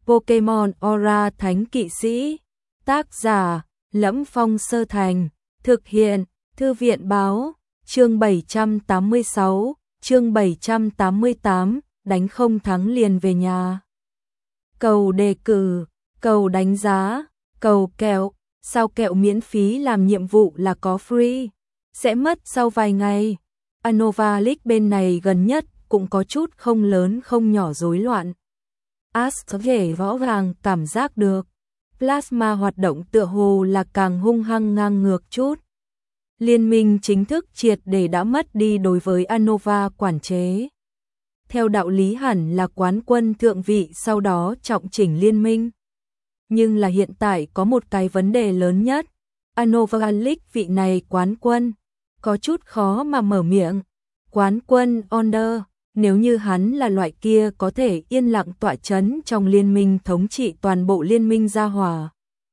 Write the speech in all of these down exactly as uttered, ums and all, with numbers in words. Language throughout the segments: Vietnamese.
Pokemon Aura Thánh Kỵ Sĩ. Tác giả: Lẫm Phong Sơ Thành. Thực hiện: Thư viện Báo. Chương bảy trăm tám mươi sáu, chương bảy trăm tám mươi tám, đánh không thắng liền về nhà. Cầu đề cử, cầu đánh giá, cầu kẹo. Sao kẹo miễn phí làm nhiệm vụ là có free? Sẽ mất sau vài ngày. Unova League bên này gần nhất cũng có chút không lớn không nhỏ rối loạn. Ash có thể rõ ràng cảm giác được. Plasma hoạt động tựa hồ là càng hung hăng ngang ngược chút. Liên minh chính thức triệt để đã mất đi đối với Unova quản chế. Theo đạo lý hẳn là quán quân thượng vị sau đó trọng chỉnh liên minh. Nhưng là hiện tại có một cái vấn đề lớn nhất. Unova League vị này quán quân có chút khó mà mở miệng. Quán quân Onder, nếu như hắn là loại kia có thể yên lặng tọa chấn trong liên minh thống trị toàn bộ liên minh gia hỏa.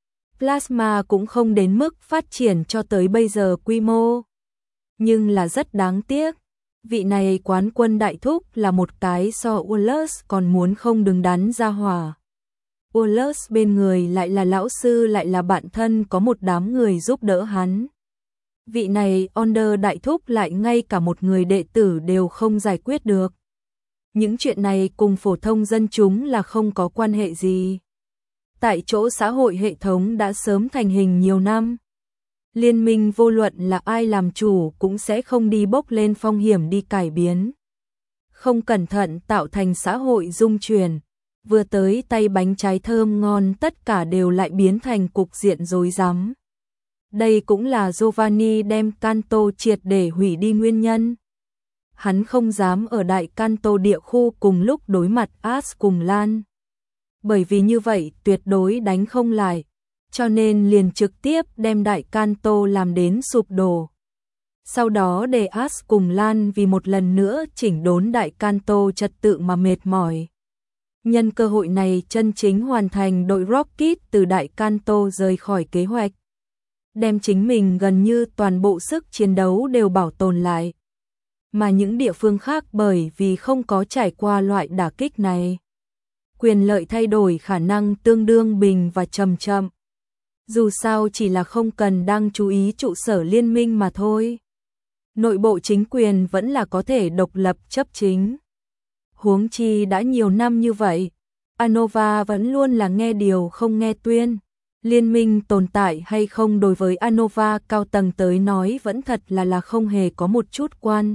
Plasma cũng không đến mức phát triển cho tới bây giờ quy mô. Nhưng là rất đáng tiếc. Vị này quán quân đại thúc là một cái so Ullus còn muốn không đứng đắn gia hỏa. Ullus bên người lại là lão sư lại là bạn thân có một đám người giúp đỡ hắn. Vị này Onder đại thúc lại ngay cả một người đệ tử đều không giải quyết được. Những chuyện này cùng phổ thông dân chúng là không có quan hệ gì. Tại chỗ xã hội hệ thống đã sớm thành hình nhiều năm. Liên minh vô luận là ai làm chủ cũng sẽ không đi bốc lên phong hiểm đi cải biến. Không cẩn thận tạo thành xã hội dung chuyển. Vừa tới tay bánh trái thơm ngon tất cả đều lại biến thành cục diện rối rắm. Đây cũng là Giovanni đem Kanto triệt để hủy đi nguyên nhân. Hắn không dám ở đại Kanto địa khu cùng lúc đối mặt Ash cùng Lan. Bởi vì như vậy tuyệt đối đánh không lại, cho nên liền trực tiếp đem đại Kanto làm đến sụp đổ. Sau đó để Ash cùng Lan vì một lần nữa chỉnh đốn đại Kanto trật tự mà mệt mỏi. Nhân cơ hội này chân chính hoàn thành đội Rocket từ đại Kanto rời khỏi kế hoạch. Đem chính mình gần như toàn bộ sức chiến đấu đều bảo tồn lại. Mà những địa phương khác bởi vì không có trải qua loại đả kích này. Quyền lợi thay đổi khả năng tương đương bình và chậm chậm. Dù sao chỉ là không cần đang chú ý trụ sở liên minh mà thôi. Nội bộ chính quyền vẫn là có thể độc lập chấp chính. Huống chi đã nhiều năm như vậy, Unova vẫn luôn là nghe điều không nghe tuyên. Liên minh tồn tại hay không đối với Unova cao tầng tới nói vẫn thật là là không hề có một chút quan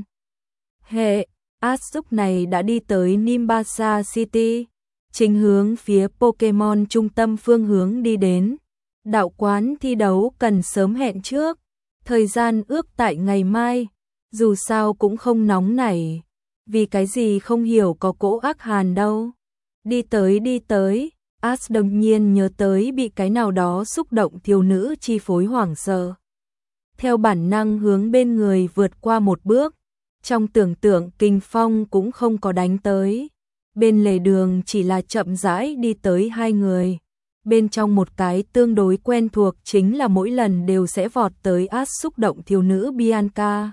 hệ. Ash lúc này đã đi tới Nimbasa City, chính hướng phía Pokemon trung tâm phương hướng đi đến. Đạo quán thi đấu cần sớm hẹn trước, thời gian ước tại ngày mai, dù sao cũng không nóng nảy. Vì cái gì không hiểu có cỗ ác hàn đâu. Đi tới đi tới, Ash đột nhiên nhớ tới bị cái nào đó xúc động thiếu nữ chi phối hoảng sợ. Theo bản năng hướng bên người vượt qua một bước, trong tưởng tượng kinh phong cũng không có đánh tới. Bên lề đường chỉ là chậm rãi đi tới hai người. Bên trong một cái tương đối quen thuộc chính là mỗi lần đều sẽ vọt tới Ash xúc động thiếu nữ Bianca.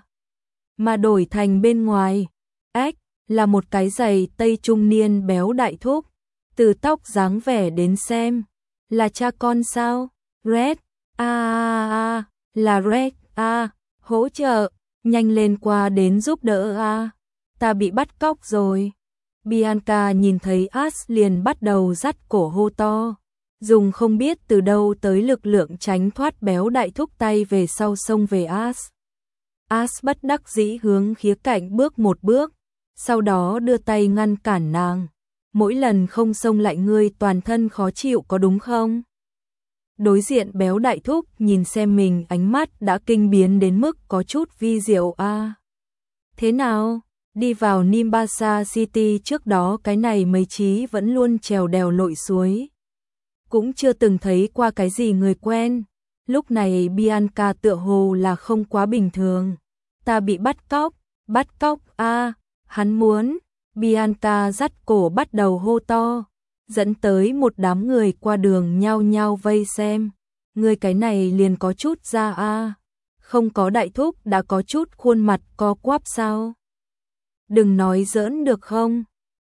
Mà đổi thành bên ngoài, ếch, là một cái giày tây trung niên béo đại thúc. Từ tóc dáng vẻ đến xem, là cha con sao? Red, a a a, là Red, a, hỗ trợ, nhanh lên qua đến giúp đỡ a, ta bị bắt cóc rồi. Bianca nhìn thấy Ash liền bắt đầu dắt cổ hô to, dùng không biết từ đâu tới lực lượng tránh thoát béo đại thúc tay về sau xông về Ash. Ash bất đắc dĩ hướng khía cạnh bước một bước, sau đó đưa tay ngăn cản nàng. Mỗi lần không xông lại ngươi toàn thân khó chịu có đúng không? Đối diện béo đại thúc nhìn xem mình ánh mắt đã kinh biến đến mức có chút vi diệu a. À, thế nào? Đi vào Nimbasa City trước đó cái này mấy chí vẫn luôn trèo đèo lội suối. Cũng chưa từng thấy qua cái gì người quen. Lúc này Bianca tựa hồ là không quá bình thường. Ta bị bắt cóc, bắt cóc a, à, hắn muốn. Bianca dắt cổ bắt đầu hô to, dẫn tới một đám người qua đường nhao nhao vây xem. Người cái này liền có chút da a, à. Không có đại thúc đã có chút khuôn mặt co quắp sao? Đừng nói giỡn được không?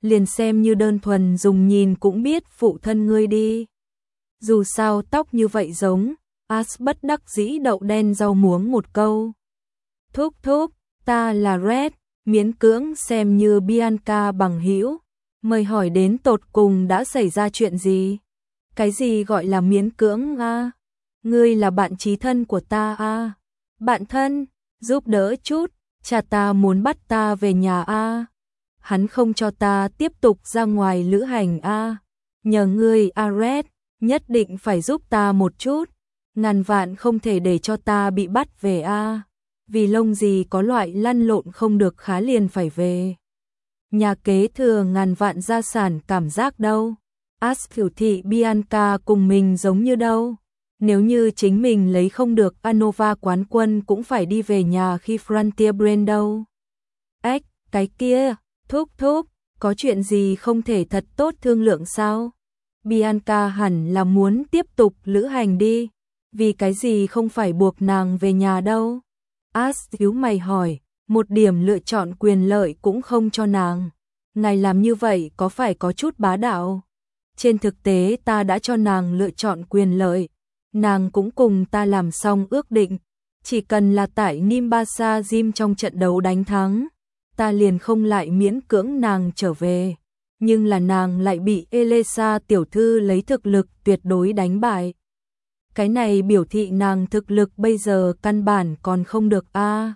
liền xem như đơn thuần dùng nhìn cũng biết phụ thân ngươi đi. Dù sao tóc như vậy giống, Ash bất đắc dĩ đậu đen rau muống một câu. Thúc thúc, ta là Red, miễn cưỡng xem như Bianca bằng hữu. Mời hỏi đến tột cùng đã xảy ra chuyện gì? Cái gì gọi là miễn cưỡng a? À? Ngươi là bạn chí thân của ta a? À? Bạn thân, giúp đỡ chút, cha ta muốn bắt ta về nhà a. À? Hắn không cho ta tiếp tục ra ngoài lữ hành a. À? Nhờ ngươi a Red, nhất định phải giúp ta một chút, ngàn vạn không thể để cho ta bị bắt về a. À? Vì lông gì có loại lăn lộn không được khá liền phải về. Nhà kế thừa ngàn vạn gia sản cảm giác đâu. Ash hiểu thị Bianca cùng mình giống như đâu. Nếu như chính mình lấy không được Anova quán quân cũng phải đi về nhà khi Frontier Brand đâu. Ếch, cái kia, thúc thúc, có chuyện gì không thể thật tốt thương lượng sao? Bianca hẳn là muốn tiếp tục lữ hành đi. Vì cái gì không phải buộc nàng về nhà đâu? Ash thiếu mày hỏi, một điểm lựa chọn quyền lợi cũng không cho nàng. Ngài làm như vậy có phải có chút bá đạo? Trên thực tế ta đã cho nàng lựa chọn quyền lợi. Nàng cũng cùng ta làm xong ước định. Chỉ cần là tại Nimbasa Gym trong trận đấu đánh thắng, ta liền không lại miễn cưỡng nàng trở về. Nhưng là nàng lại bị Elesa tiểu thư lấy thực lực tuyệt đối đánh bại. Cái này biểu thị nàng thực lực bây giờ căn bản còn không được a. À,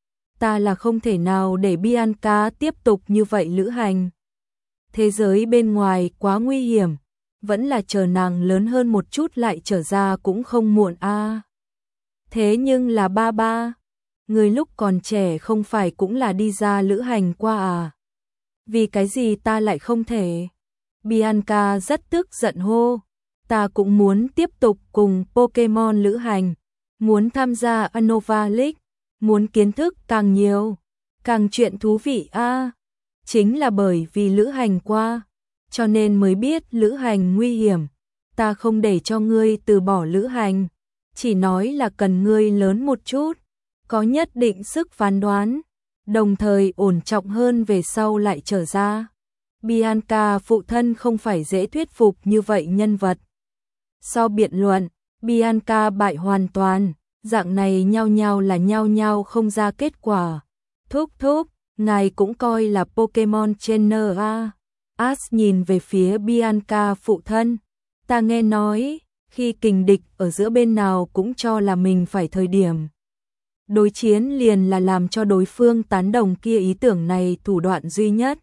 ta là không thể nào để Bianca tiếp tục như vậy lữ hành. Thế giới bên ngoài quá nguy hiểm, vẫn là chờ nàng lớn hơn một chút lại trở ra cũng không muộn a. À, thế nhưng là ba ba, người lúc còn trẻ không phải cũng là đi ra lữ hành qua à? Vì cái gì ta lại không thể? Bianca rất tức giận hô. Ta cũng muốn tiếp tục cùng Pokemon lữ hành, muốn tham gia Unova League, muốn kiến thức càng nhiều, càng chuyện thú vị a. À, chính là bởi vì lữ hành qua, cho nên mới biết lữ hành nguy hiểm. Ta không để cho ngươi từ bỏ lữ hành, chỉ nói là cần ngươi lớn một chút, có nhất định sức phán đoán, đồng thời ổn trọng hơn về sau lại trở ra. Bianca phụ thân không phải dễ thuyết phục như vậy nhân vật. Sau biện luận, Bianca bại hoàn toàn, dạng này nhau nhau là nhau nhau không ra kết quả. Thúc thúc, ngài cũng coi là Pokemon trainer a. Ash nhìn về phía Bianca phụ thân. Ta nghe nói, khi kình địch ở giữa bên nào cũng cho là mình phải thời điểm. Đối chiến liền là làm cho đối phương tán đồng kia ý tưởng này thủ đoạn duy nhất.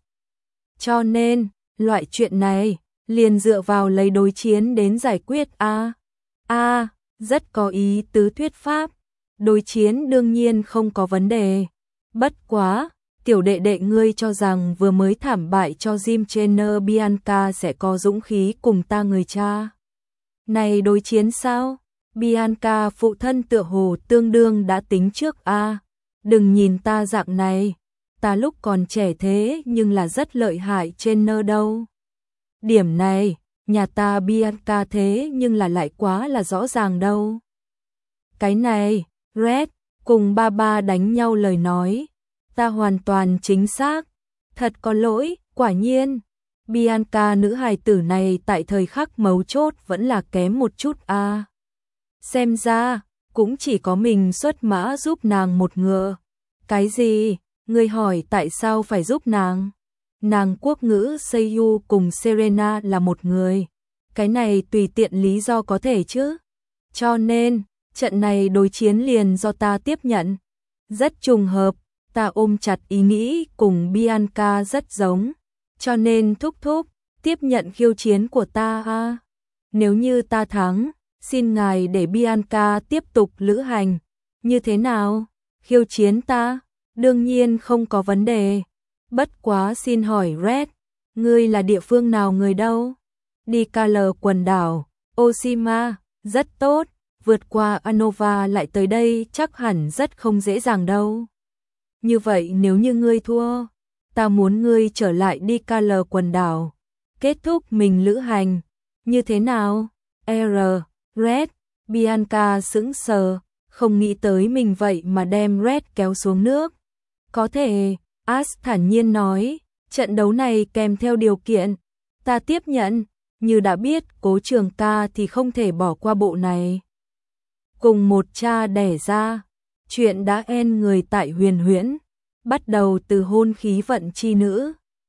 Cho nên, loại chuyện này, liền dựa vào lấy đối chiến đến giải quyết a. A, rất có ý tứ thuyết pháp. Đối chiến đương nhiên không có vấn đề. Bất quá, tiểu đệ đệ ngươi cho rằng vừa mới thảm bại cho Gym Trainer Bianca sẽ có dũng khí cùng ta người cha. Này đối chiến sao? Bianca phụ thân tựa hồ tương đương đã tính trước a. Đừng nhìn ta dạng này, ta lúc còn trẻ thế nhưng là rất lợi hại trainer đâu. Điểm này, nhà ta Bianca thế nhưng là lại quá là rõ ràng đâu. Cái này, Red, cùng ba ba đánh nhau lời nói, ta hoàn toàn chính xác. Thật có lỗi, quả nhiên. Bianca nữ hài tử này tại thời khắc mấu chốt vẫn là kém một chút a. À, xem ra, cũng chỉ có mình xuất mã giúp nàng một ngựa. Cái gì? Ngươi hỏi tại sao phải giúp nàng? Nàng quốc ngữ Seiyu cùng Serena là một người. Cái này tùy tiện lý do có thể chứ. Cho nên, trận này đối chiến liền do ta tiếp nhận. Rất trùng hợp, ta ôm chặt ý nghĩ cùng Bianca rất giống. Cho nên thúc thúc, tiếp nhận khiêu chiến của ta a. Nếu như ta thắng, xin ngài để Bianca tiếp tục lữ hành. Như thế nào? Khiêu chiến ta? Đương nhiên không có vấn đề. Bất quá xin hỏi Red, ngươi là địa phương nào người đâu? Đi ca lờ quần đảo, Oshima, rất tốt, vượt qua Unova lại tới đây chắc hẳn rất không dễ dàng đâu. Như vậy nếu như ngươi thua, ta muốn ngươi trở lại đi ca lờ quần đảo, kết thúc mình lữ hành, như thế nào? R, Red, Bianca sững sờ, không nghĩ tới mình vậy mà đem Red kéo xuống nước. Có thể, Ash thản nhiên nói, Trận đấu này kèm theo điều kiện, ta tiếp nhận, như đã biết Cố Trường Ca thì không thể bỏ qua bộ này. Cùng một cha đẻ ra, chuyện đã en người tại Huyền Huyễn, bắt đầu từ hôn khí vận chi nữ,